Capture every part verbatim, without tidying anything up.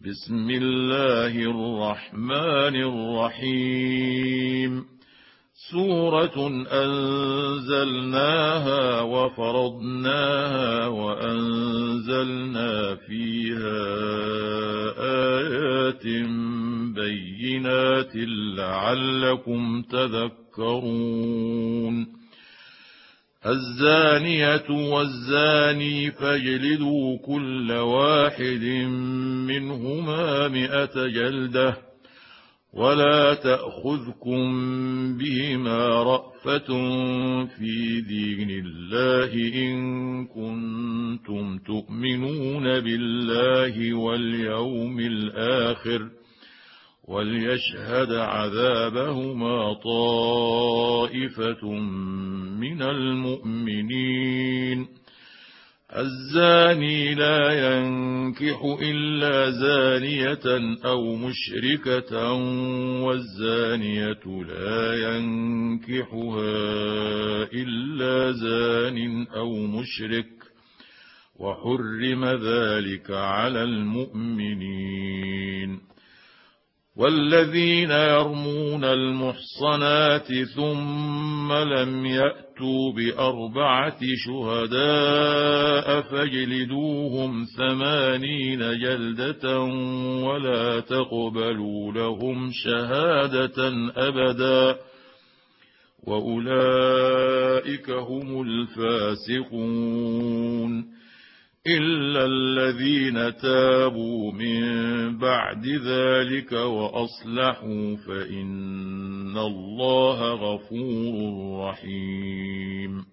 بسم الله الرحمن الرحيم. سورة أنزلناها وفرضناها وأنزلنا فيها آيات بينات لعلكم تذكرون. الزانية والزاني فاجلدوا كل واحد منهما مئة جلدة ولا تأخذكم بهما رأفة في دين الله إن كنتم تؤمنون بالله واليوم الآخر وليشهد عذابهما طائفة من المؤمنين. الزاني لا ينكح إلا زانية أو مشركة والزانية لا ينكحها إلا زان أو مشرك وحرم ذلك على المؤمنين. والذين يرمون المحصنات ثم لم يأتوا بأربعة شهداء فاجلدوهم ثمانين جلدة ولا تقبلوا لهم شهادة أبدا وأولئك هم الفاسقون إلا الذين تابوا من بعد ذلك وأصلحوا فإن الله غفور رحيم.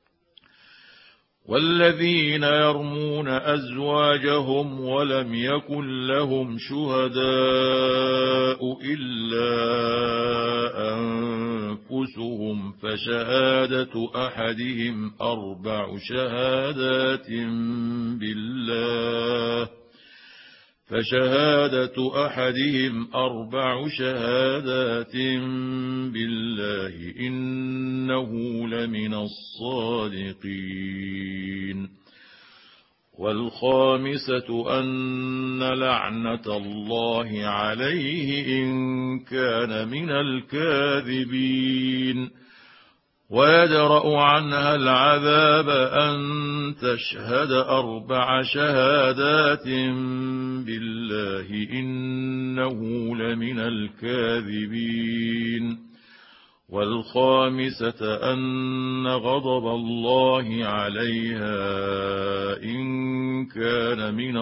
والذين يرمون أزواجهم ولم يكن لهم شهداء إلا أنفسهم فشهادة أحدهم أربع شهادات بالله فشهادة أحدهم أربع شهادات بالله إنه لمن الصادقين. والخامسة أن لعنة الله عليه إن كان من الكاذبين. ويدرأ عنها العذاب أن تشهد أربع شهادات بالله إنه لمن الكاذبين. والخامسة أن غضب الله عليها إن كان من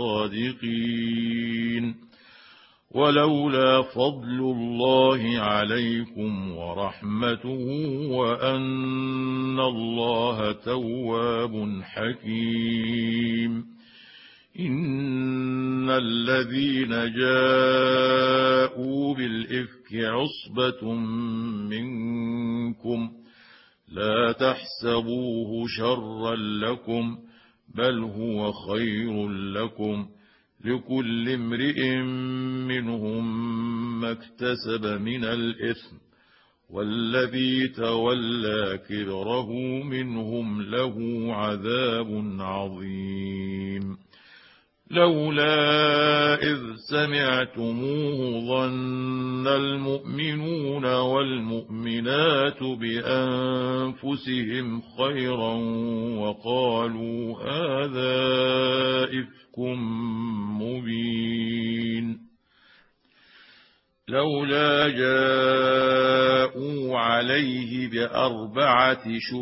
الصادقين. ولولا فضل الله عليكم ورحمته وأن الله تواب حكيم. إن الذين جاءوا بالإفك عصبة منكم لا تحسبوه شرا لكم بل هو خير لكم لكل امرئ منهم ما اكتسب من الإثم والذي تولى كبره منهم له عذاب عظيم. لولا إذ سمعتموه ظن المؤمنون والمؤمنات بأنفسهم خيرا وقالوا هذا إفك مبين. لولا جاءوا عليه بأربعة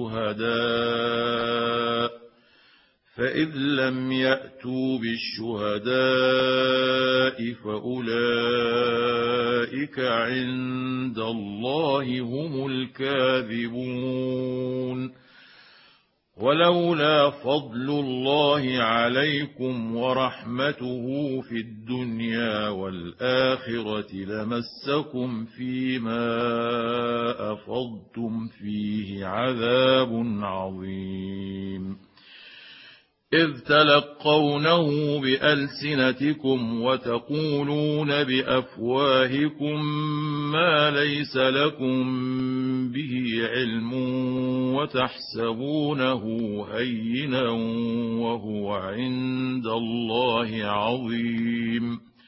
شهداء فإذ لم يأتوا بالشهداء فأولئك عند الله هم الكاذبون. ولولا فضل الله عليكم ورحمته في الدنيا والآخرة لمسكم فيما أفضتم فيه عذاب عظيم. إذ تلقونه بألسنتكم وتقولون بأفواهكم ما ليس لكم به علم وتحسبونه هينا وهو عند الله عظيم.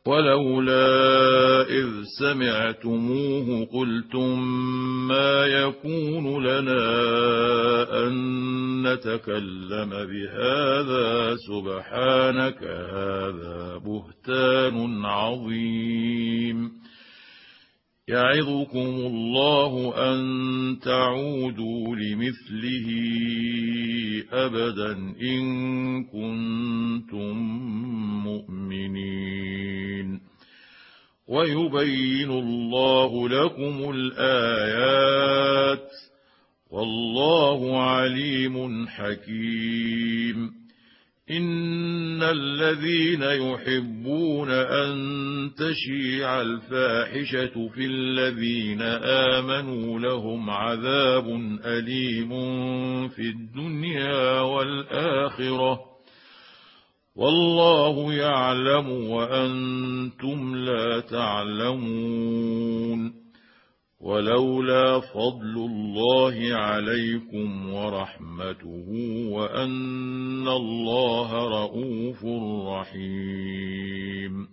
ولولا إذ سمعتموه قلتم ما يكون لنا أن نتكلم بهذا سبحانك هذا بهتان عظيم يعظكم الله أن تعودوا لمثله أبدا إن كنتم مؤمنين ويبين الله لكم الآيات والله عليم حكيم إن الذين يحبون أن تشيع الفاحشة في الذين آمنوا لهم عذاب أليم في الدنيا والآخرة والله يعلم وأنتم لا تعلمون ولولا فضل الله عليكم ورحمته وأن الله رءوف رحيم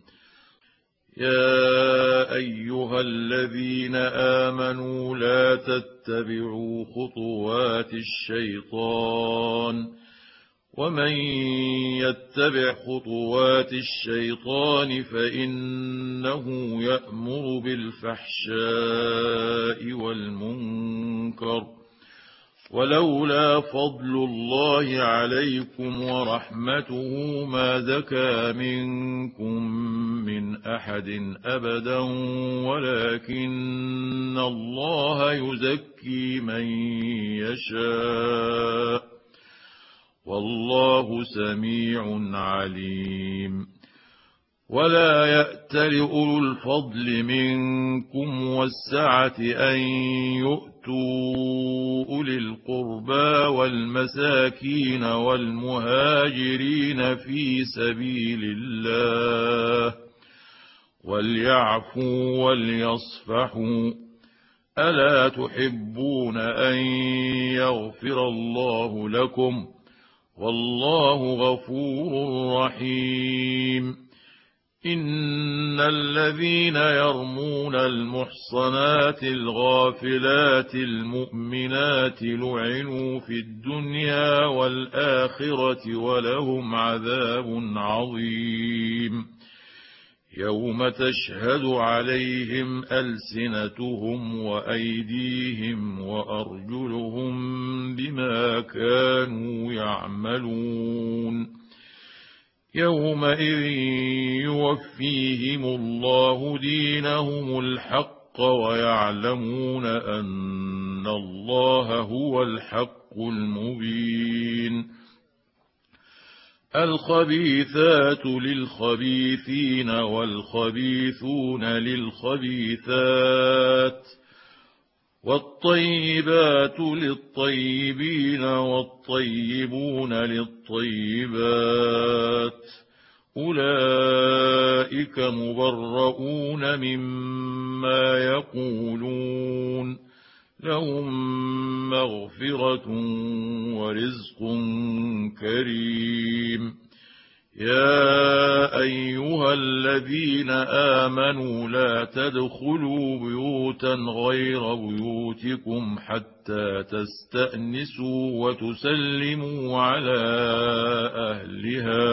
يا أيها الذين آمنوا لا تتبعوا خطوات الشيطان ومن يتبع خطوات الشيطان فإنه يأمر بالفحشاء والمنكر ولولا فضل الله عليكم ورحمته ما زكى منكم من أحد أبدا ولكن الله يزكي من يشاء والله سميع عليم ولا يأتل أولو الفضل منكم والسعة أن يؤتوا أولي القربى والمساكين والمهاجرين في سبيل الله وليعفوا وليصفحوا ألا تحبون أن يغفر الله لكم والله غفور رحيم إن الذين يرمون المحصنات الغافلات المؤمنات لعنوا في الدنيا والآخرة ولهم عذاب عظيم يوم تشهد عليهم ألسنتهم وأيديهم وأرجلهم بما كانوا يعملون يومئذ يوفيهم الله دينهم الحق ويعلمون أن الله هو الحق المبين الخبيثات للخبيثين والخبيثون للخبيثات والطيبات للطيبين والطيبون للطيبات أولئك مبرؤون مما يقولون لهم مغفرة ورزق كريم يا أيها الذين آمنوا لا تدخلوا بيوتا غير بيوتكم حتى تستأنسوا وتسلموا على أهلها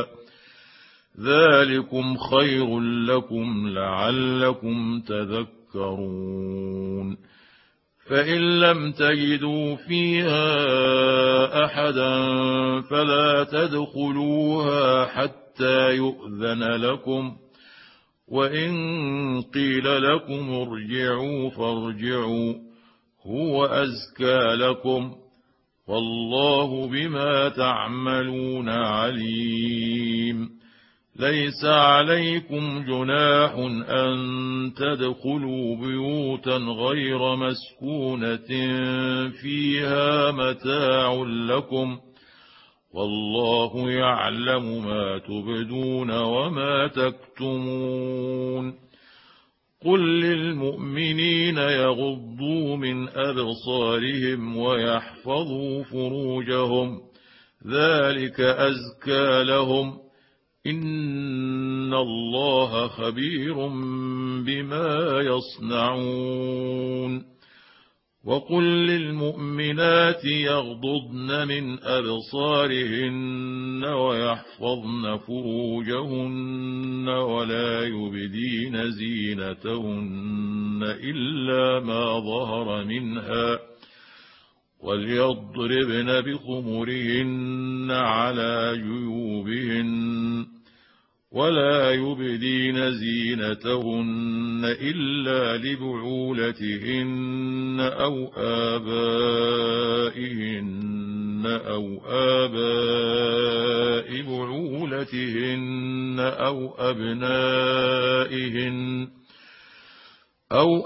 ذلكم خير لكم لعلكم تذكرون فإن لم تجدوا فيها أحدا فلا تدخلوها حتى يؤذن لكم وإن قيل لكم ارجعوا فارجعوا هو أزكى لكم والله بما تعملون عليم ليس عليكم جناح أن تدخلوا بيوتا غير مسكونة فيها متاع لكم والله يعلم ما تبدون وما تكتمون قل للمؤمنين يغضوا من أبصارهم ويحفظوا فروجهم ذلك أزكى لهم إن الله خبير بما يصنعون وقل للمؤمنات يغضضن من أبصارهن ويحفظن فروجهن ولا يبدين زينتهن إلا ما ظهر منها وليضربن بخمرهن على جيوبهن ولا يبدين زينتهن إلا لبعولتهن أو آبائهن أو آباء بعولتهن أو أبنائهن أو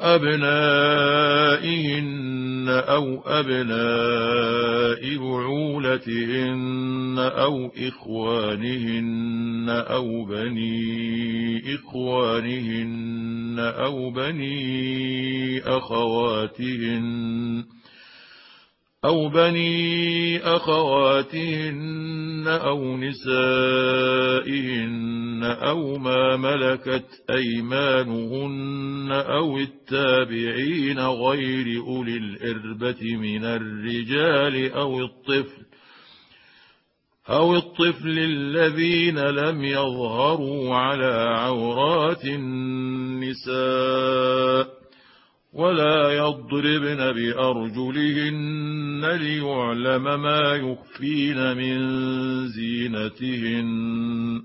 أبنائهن أو أبناء بعولتهن أو إخوانهن أو بني إخوانهن أو بني أخواتهن أو بني أخواتهن أو نسائهن أو ما ملكت أيمانهن أو التابعين غير أولي الإربة من الرجال أو الطفل أو الطفل الذين لم يظهروا على عورات النساء ولا يضربن بأرجلهن ليعلم ما يخفين من زينتهن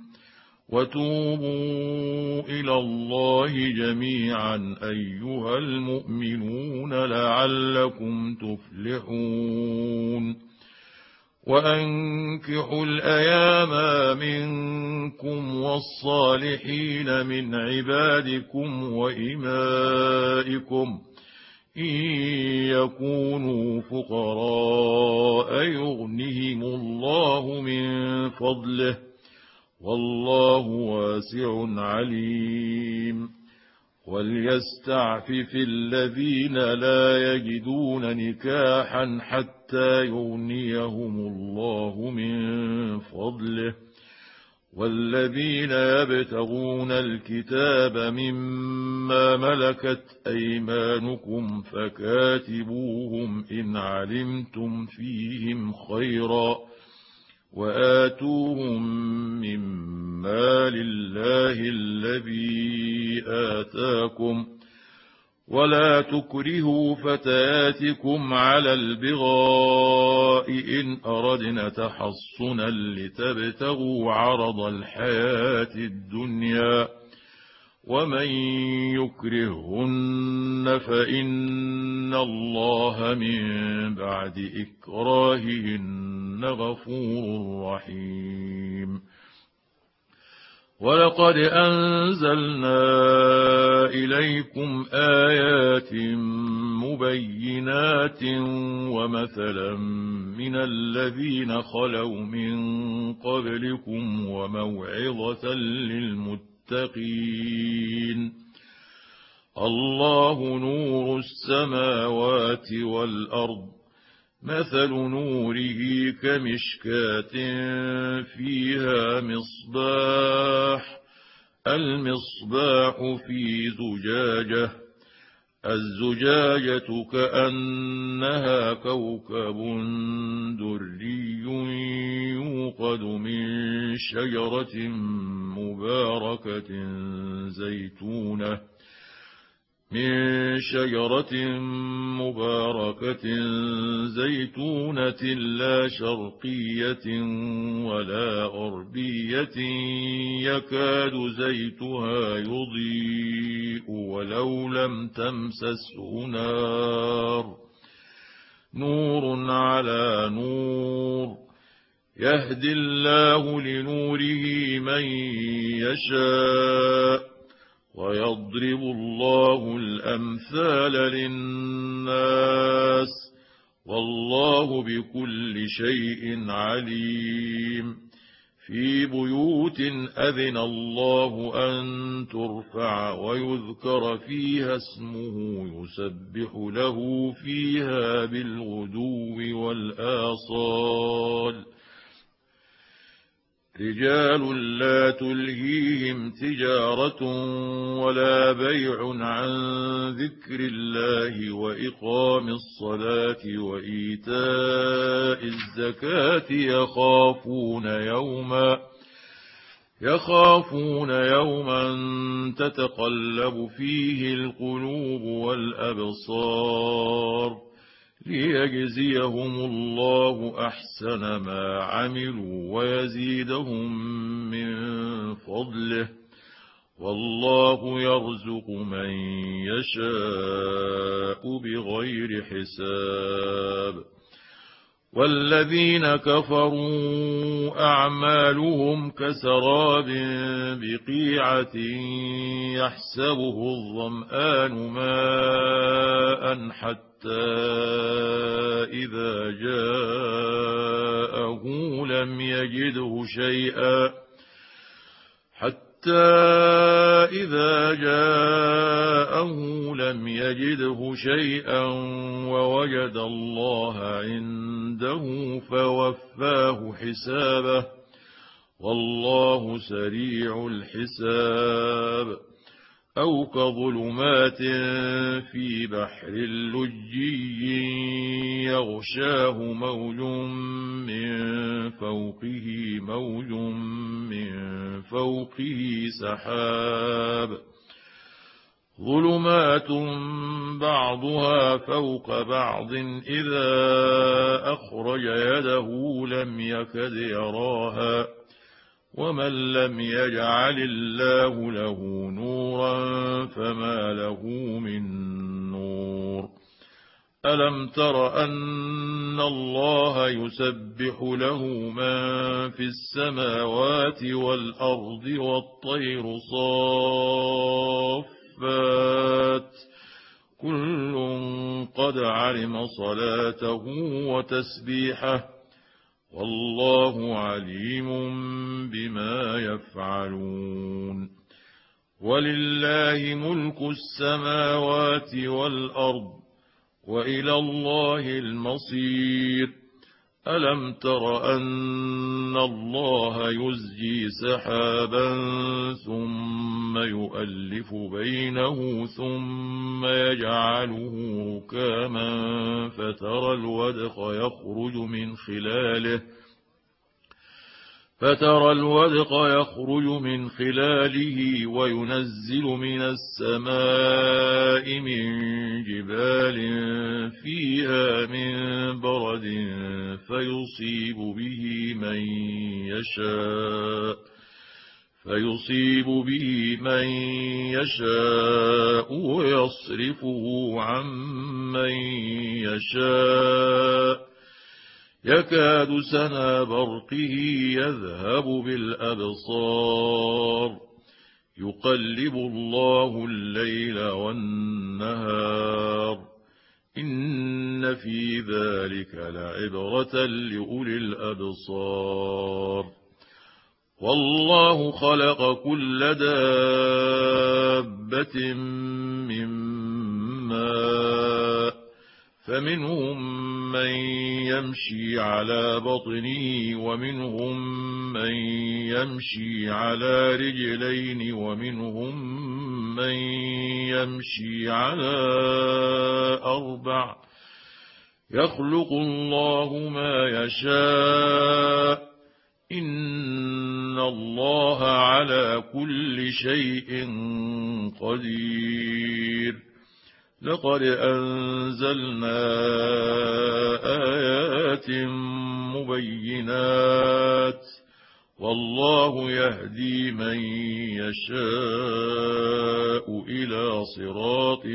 وتوبوا إلى الله جميعا أيها المؤمنون لعلكم تفلحون وأنكحوا الأيام منكم والصالحين من عبادكم وإمائكم إن يكونوا فقراء يغنهم الله من فضله والله واسع عليم وليستعفف الذين لا يجدون نكاحا حتى يغنيهم الله من فضله والذين يبتغون الكتاب مما ملكت أيمانكم فكاتبوهم إن علمتم فيهم خيرا وآتوهم مما لله الذي آتاكم ولا تكرهوا فتياتكم على البغاء إن أردنا تحصنا لتبتغوا عرض الحياة الدنيا ومن يكرهن فإن الله من بعد إكراههن غفور رحيم ولقد أنزلنا إليكم آيات مبينات ومثلا من الذين خلوا من قبلكم وموعظة للمتقين الله نور السماوات والأرض مثل نوره كمشكاة فيها مصباح المصباح في زجاجة الزجاجة كأنها كوكب دري يوقد من شجرة مباركة زيتونة من شجرة مباركة زيتونة لا شرقية ولا غربية يكاد زيتها يضيء ولو لم تمسسه نار نور على نور يهدي الله لنوره من يشاء ويضرب الله الأمثال للناس والله بكل شيء عليم في بيوت أذن الله أن ترفع ويذكر فيها اسمه يسبح له فيها بالغدو والآصال رجال لا تلهيهم تجارة ولا بيع عن ذكر الله وإقام الصلاة وإيتاء الزكاة يخافون يوما يخافون يوما تتقلب فيه القلوب والأبصار ليجزيهم الله أحسن ما عملوا ويزيدهم من فضله والله يرزق من يشاء بغير حساب والذين كفروا أعمالهم كسراب بقيعة يحسبه الظمآن ماء حتى إذا جاءه لم يجده شيئا حتى إذا جاءه لم يجده شيئا ووجد الله عنده فوفاه حسابه والله سريع الحساب أو كظلمات في بحر لجي يغشاه موج من فوقه موج من فوقه سحاب ظلمات بعضها فوق بعض إذا أخرج يده لم يكد يراها ومن لم يجعل الله له نورا فما له من نور ألم تر أن الله يسبح له من في السماوات والأرض والطير صافات كل قد علم صلاته وتسبيحه والله عليم بما يفعلون ولله ملك السماوات والأرض وإلى الله المصير ألم تر أن الله يزجي سحابا ثم يؤلف بينه ثم يجعله ركاما فترى الودق يخرج من خلاله فترى الودق يخرج من خلاله وينزل من السماء من جبال فيها من برد فيصيب به من يشاء فيصيب به من يشاء ويصرفه عن من يشاء يكاد سنا برقه يذهب بالأبصار يقلب الله الليل والنهار إن في ذلك لعبرة لأولي الأبصار والله خلق كل دابة من ماء فمنهم من يمشي على بطنه ومنهم من يمشي على رجلين ومنهم من يمشي على أربع يخلق الله ما يشاء إن الله على كل شيء قدير لقد أنزلنا آيات مبينات والله يهدي من يشاء إلى صراط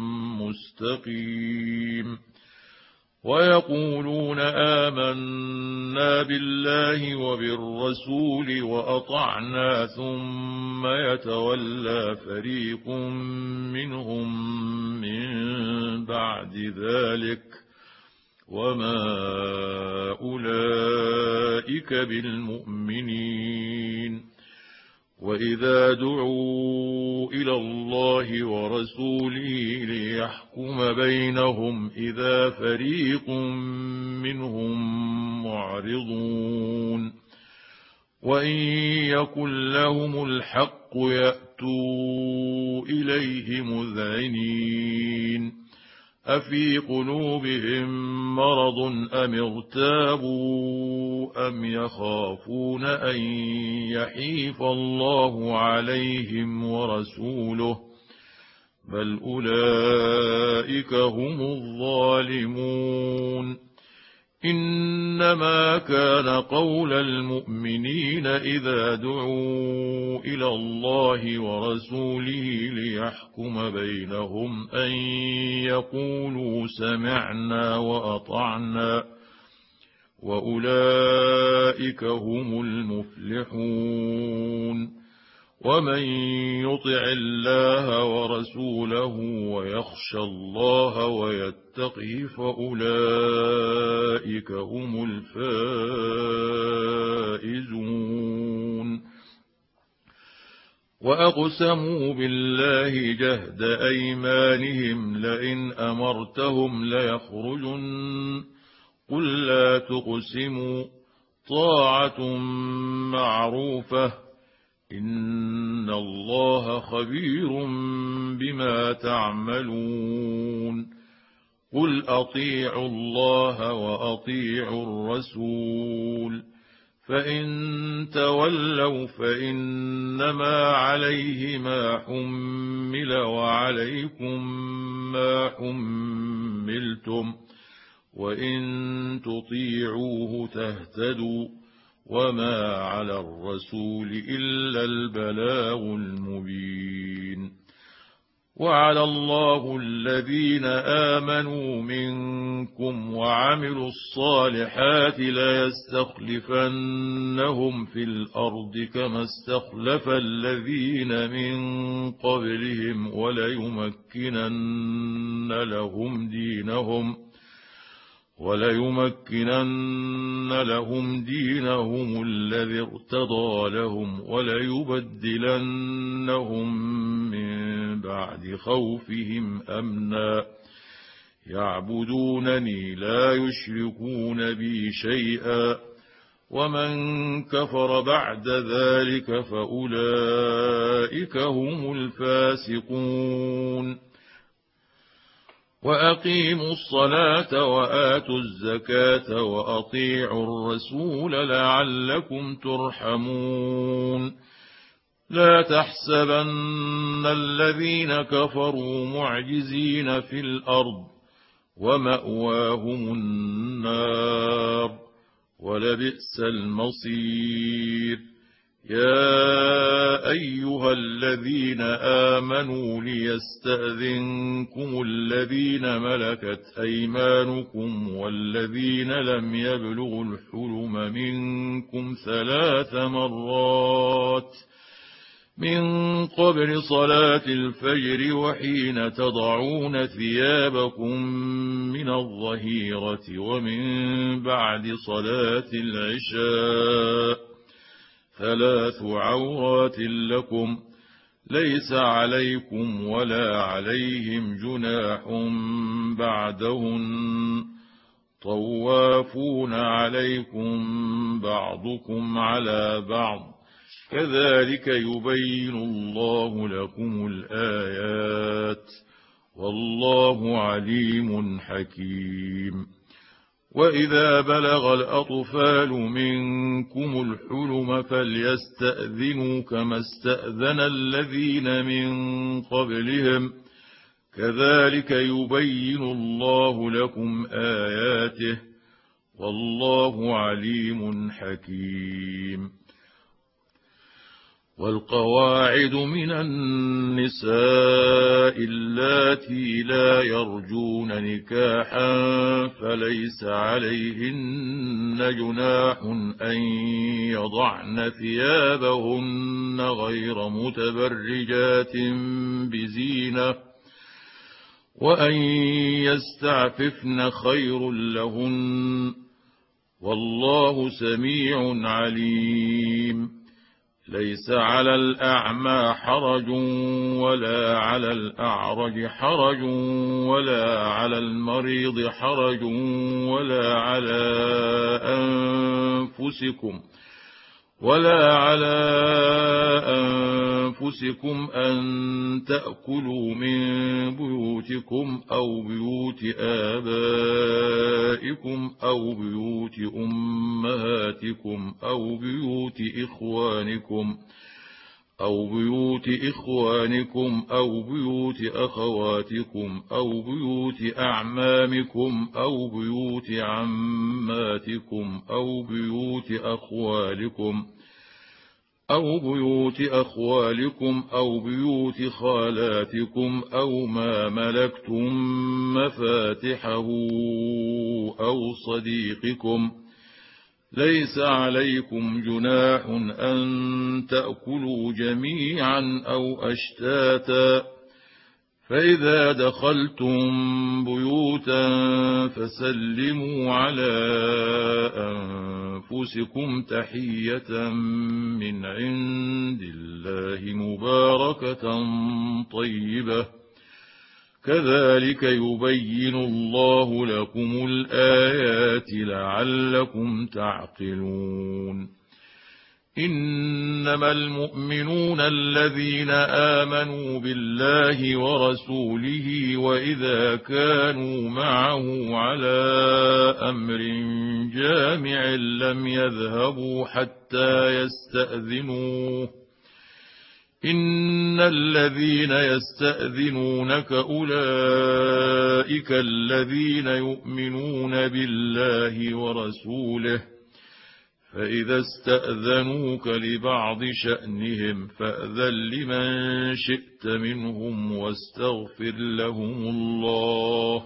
مستقيم ويقولون آمنا بالله وبالرسول وأطعنا ثم يتولى فريق منهم من بعد ذلك وما أولئك بالمؤمنين وإذا دعوا إلى الله ورسوله ليحكم بينهم إذا فريق منهم معرضون وإن يكن لهم الحق يأتوا إليه مذعنين أفي قلوبهم مرض أم ارتابوا أم يخافون أن يحيف الله عليهم ورسوله بل أولئك هم الظالمون إنما كان قول المؤمنين إذا دعوا إلى الله ورسوله ليحكم بينهم أن يقولوا سمعنا وأطعنا وأولئك هم المفلحون ومن يطع الله ورسوله ويخشى الله ويتقه فأولئك هم الفائزون وأقسموا بالله جهد أيمانهم لئن أمرتهم ليخرجن قل لا تقسموا طاعة معروفة إن الله خبير بما تعملون قل أطيعوا الله وأطيعوا الرسول فإن تولوا فإنما عليه ما حمل وعليكم ما حملتم وإن تطيعوه تهتدوا وما على الرسول إلا البلاغ المبين وعلى الله الذين آمنوا منكم وعملوا الصالحات ليستخلفنهم في الأرض كما استخلف الذين من قبلهم وليمكنن لهم دينهم وليمكنن لهم دينهم الذي ارتضى لهم وليبدلنهم من بعد خوفهم أمنا يعبدونني لا يشركون بي شيئا ومن كفر بعد ذلك فأولئك هم الفاسقون وأقيموا الصلاة وآتوا الزكاة وأطيعوا الرسول لعلكم ترحمون لا تحسبن الذين كفروا معجزين في الأرض ومأواهم النار ولبئس المصير يا أيها الذين آمنوا ليستأذنكم الذين ملكت أيمانكم والذين لم يبلغوا الحلم منكم ثلاث مرات من قبل صلاة الفجر وحين تضعون ثيابكم من الظهيرة ومن بعد صلاة العشاء ثلاث عورات لكم ليس عليكم ولا عليهم جناح بعدهن طوافون عليكم بعضكم على بعض كذلك يبين الله لكم الآيات والله عليم حكيم وإذا بلغ الأطفال منكم الحلم فليستأذنوا كما استأذن الذين من قبلهم كذلك يبين الله لكم آياته والله عليم حكيم والقواعد من النساء اللاتي لا يرجون نكاحا فليس عليهن جناح أن يضعن ثيابهن غير متبرجات بزينة وأن يستعففن خير لهن والله سميع عليم ليس على الأعمى حرج ولا على الأعرج حرج ولا على المريض حرج ولا على أنفسكم ولا على أنفسكم أن تأكلوا من بيوتكم أو بيوت آبائكم أو بيوت أمهاتكم أو بيوت إخوانكم أو بيوت إخوانكم أو بيوت أخواتكم أو بيوت أعمامكم أو بيوت عماتكم أو بيوت أخوالكم أو بيوت أخوالكم أو بيوت خالاتكم أو ما ملكتم مفاتحه أو صديقكم. ليس عليكم جناح أن تأكلوا جميعا أو أشتاتا، فإذا دخلتم بيوتا فسلموا على أنفسكم تحية من عند الله مباركة طيبة، كذلك يبين الله لكم الآيات لعلكم تعقلون. إنما المؤمنون الذين آمنوا بالله ورسوله وإذا كانوا معه على أمر جامع لم يذهبوا حتى يستأذنوه. إن الذين يستأذنونك أولئك الذين يؤمنون بالله ورسوله، فإذا استأذنوك لبعض شأنهم فأذن لمن شئت منهم واستغفر لهم الله،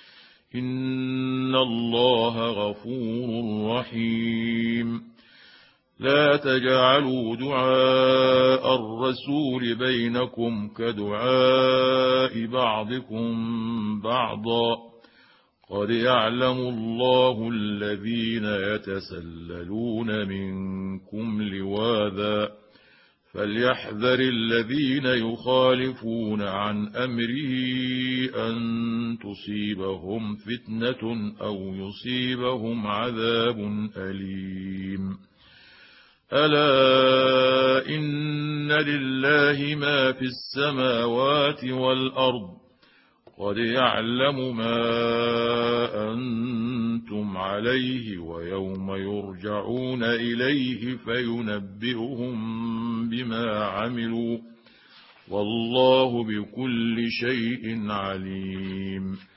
إن الله غفور رحيم. لا تجعلوا دعاء الرسول بينكم كدعاء بعضكم بعضا، قد يعلم الله الذين يتسللون منكم لواذا، فليحذر الذين يخالفون عن أمره أن تصيبهم فتنة أو يصيبهم عذاب أليم. ألا إن لله ما في السماوات والأرض، قد يعلم ما أنتم عليه ويوم يرجعون إليه فينبئهم بما عملوا، والله بكل شيء عليم.